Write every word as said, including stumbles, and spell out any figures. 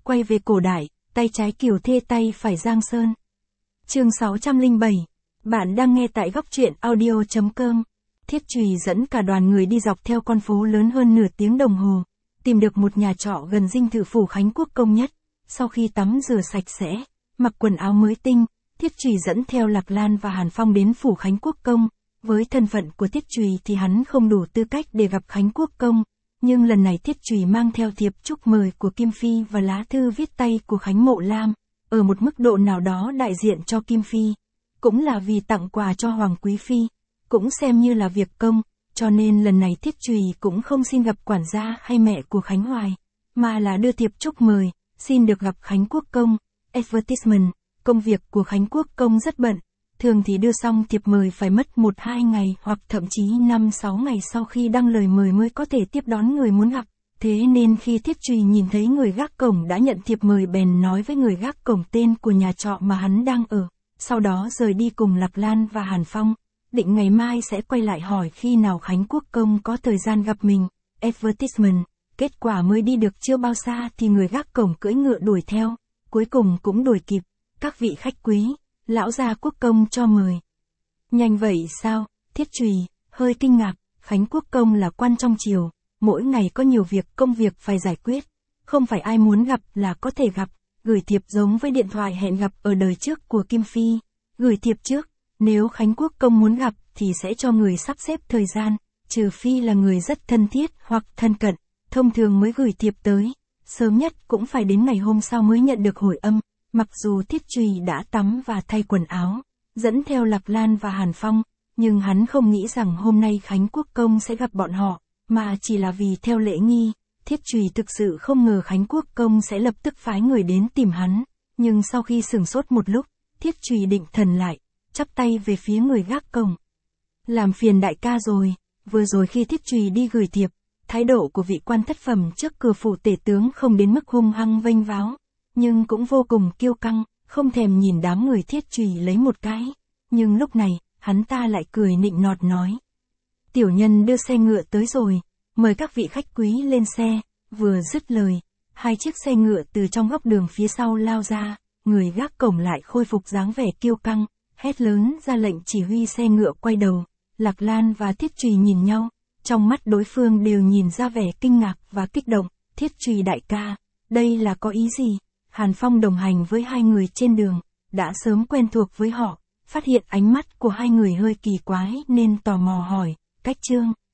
quay về cổ đại, tay trái Kiều Thê tay phải Giang Sơn. Chương sáu trăm lẻ bảy. Bạn đang nghe tại góc truyện audio chấm com. Thiết Trùy dẫn cả đoàn người đi dọc theo con phố lớn hơn nửa tiếng đồng hồ, tìm được một nhà trọ gần dinh thự phủ Khánh Quốc Công nhất. Sau khi tắm rửa sạch sẽ, mặc quần áo mới tinh, Thiết Trùy dẫn theo Lạc Lan và Hàn Phong đến phủ Khánh Quốc Công. Với thân phận của Thiết Trùy thì hắn không đủ tư cách để gặp Khánh Quốc Công, nhưng lần này Thiết Trùy mang theo thiệp chúc mời của Kim Phi và lá thư viết tay của Khánh Mộ Lam, ở một mức độ nào đó đại diện cho Kim Phi, cũng là vì tặng quà cho Hoàng Quý Phi, cũng xem như là việc công, cho nên lần này Thiết Trùy cũng không xin gặp quản gia hay mẹ của Khánh Hoài, mà là đưa thiệp chúc mời, xin được gặp Khánh Quốc Công. Advertisement, công việc của Khánh Quốc Công rất bận, thường thì đưa xong thiệp mời phải mất một hai ngày hoặc thậm chí năm sáu ngày sau khi đăng lời mời mới có thể tiếp đón người muốn gặp. Thế nên khi Thiết Trùy nhìn thấy người gác cổng đã nhận thiệp mời bèn nói với người gác cổng tên của nhà trọ mà hắn đang ở, sau đó rời đi cùng Lạc Lan và Hàn Phong, định ngày mai sẽ quay lại hỏi khi nào Khánh Quốc Công có thời gian gặp mình. Advertisement, kết quả mới đi được chưa bao xa thì người gác cổng cưỡi ngựa đuổi theo, cuối cùng cũng đuổi kịp. Các vị khách quý, lão gia Quốc Công cho mời. Nhanh vậy sao? Thiết Trùy hơi kinh ngạc. Khánh Quốc Công là quan trong triều, mỗi ngày có nhiều việc công việc phải giải quyết, không phải ai muốn gặp là có thể gặp. Gửi thiệp giống với điện thoại hẹn gặp ở đời trước của Kim Phi. Gửi thiệp trước, nếu Khánh Quốc Công muốn gặp thì sẽ cho người sắp xếp thời gian, trừ phi là người rất thân thiết hoặc thân cận, thông thường mới gửi thiệp tới, sớm nhất cũng phải đến ngày hôm sau mới nhận được hồi âm. Mặc dù Thiết Trùy đã tắm và thay quần áo, dẫn theo Lạc Lan và Hàn Phong, nhưng hắn không nghĩ rằng hôm nay Khánh Quốc Công sẽ gặp bọn họ, mà chỉ là vì theo lễ nghi. Thiết Trùy thực sự không ngờ Khánh Quốc Công sẽ lập tức phái người đến tìm hắn, nhưng sau khi sửng sốt một lúc, Thiết Trùy định thần lại, chắp tay về phía người gác cổng. Làm phiền đại ca rồi, vừa rồi khi Thiết Trùy đi gửi thiệp, thái độ của vị quan thất phẩm trước cửa phủ tể tướng không đến mức hung hăng vênh váo, nhưng cũng vô cùng kiêu căng, không thèm nhìn đám người Thiết Trùy lấy một cái. Nhưng lúc này, hắn ta lại cười nịnh nọt nói: tiểu nhân đưa xe ngựa tới rồi, mời các vị khách quý lên xe. Vừa dứt lời, hai chiếc xe ngựa từ trong góc đường phía sau lao ra, người gác cổng lại khôi phục dáng vẻ kiêu căng, hét lớn ra lệnh chỉ huy xe ngựa quay đầu. Lạc Lan và Thiết Trùy nhìn nhau, trong mắt đối phương đều nhìn ra vẻ kinh ngạc và kích động. Thiết Trùy đại ca, đây là có ý gì? Hàn Phong đồng hành với hai người trên đường, đã sớm quen thuộc với họ, phát hiện ánh mắt của hai người hơi kỳ quái nên tò mò hỏi: cách trương,